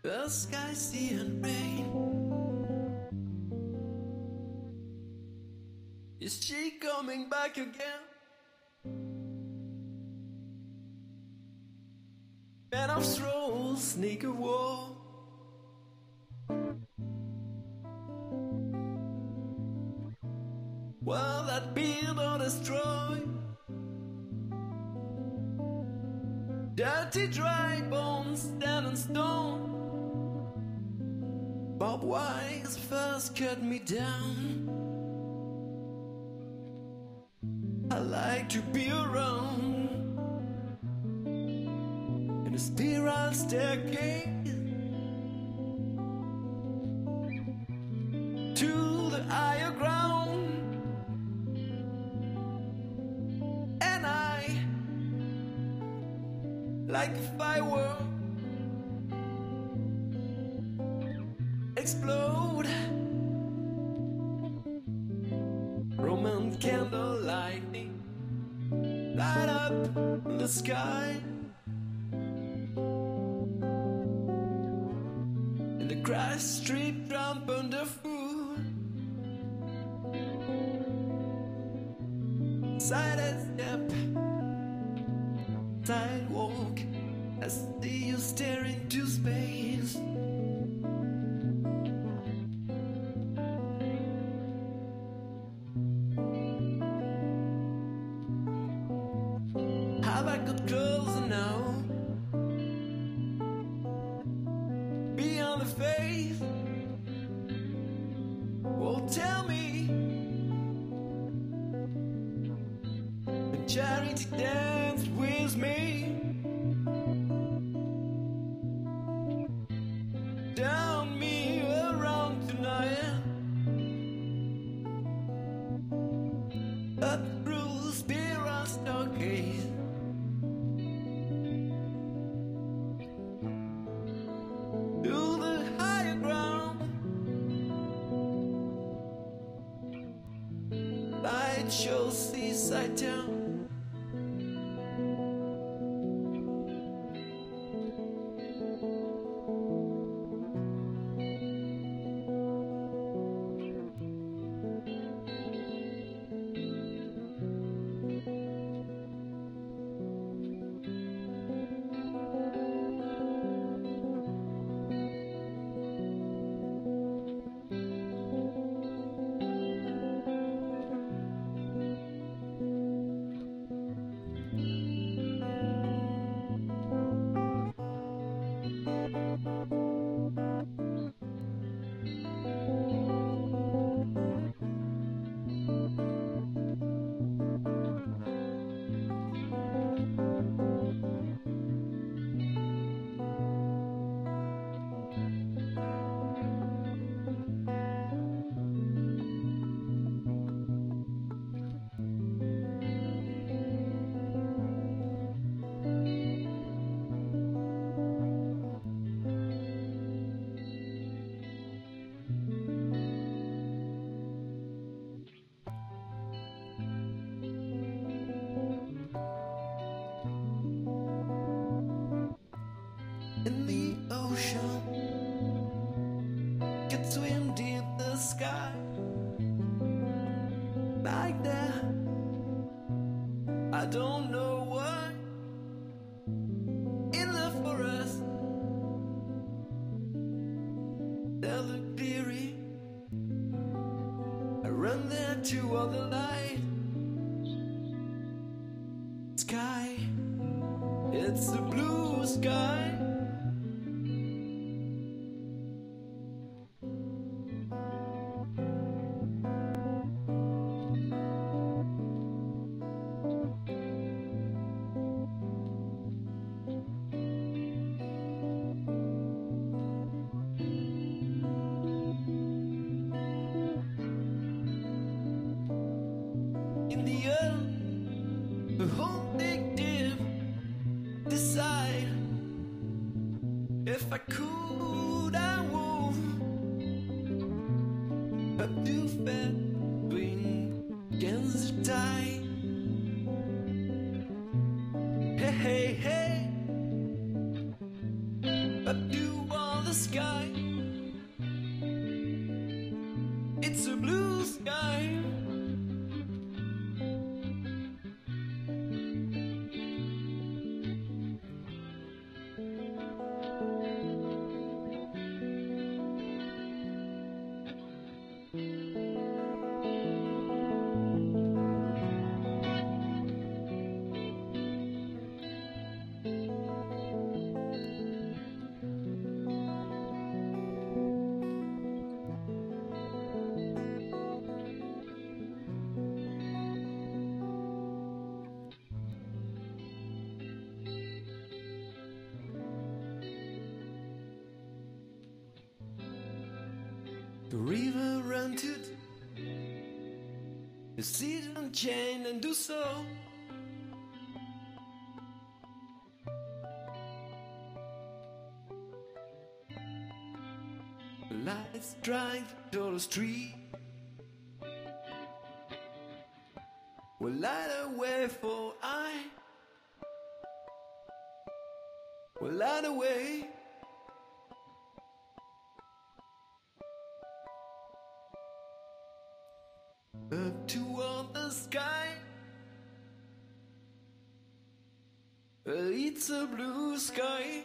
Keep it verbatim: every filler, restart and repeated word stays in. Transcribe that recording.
The sky, sea and rain. Is she coming back again? And I've thrown sneaker wall. Well, that beard or destroy dirty dry bones, stand and stone. Bob Wise first cut me down. I like to be around in a spiral staircase to the higher ground. And I, like a firework, explode. Roman candle lightning light up the sky, and the crash street tramp underfoot. Side step, sidewalk, I see you stare into space. Have I got girls now beyond the faith? Well, tell me, the charity dance with me down me around tonight, up through the spiral staircase. To the higher ground, light shows seaside town. In the ocean, could swim deep the sky like that. I don't know why. In the forest, they look dreary. I run there to all the light. Sky, it's the blue sky. In the earth, the whole big deep decide if I could, I would. But too fat between against the tide. Hey, hey, hey. But do all the The river ran to the sea unchained and do so. The lights drive to the street will light a way for I will light a way. Up toward the sky, it's a blue sky.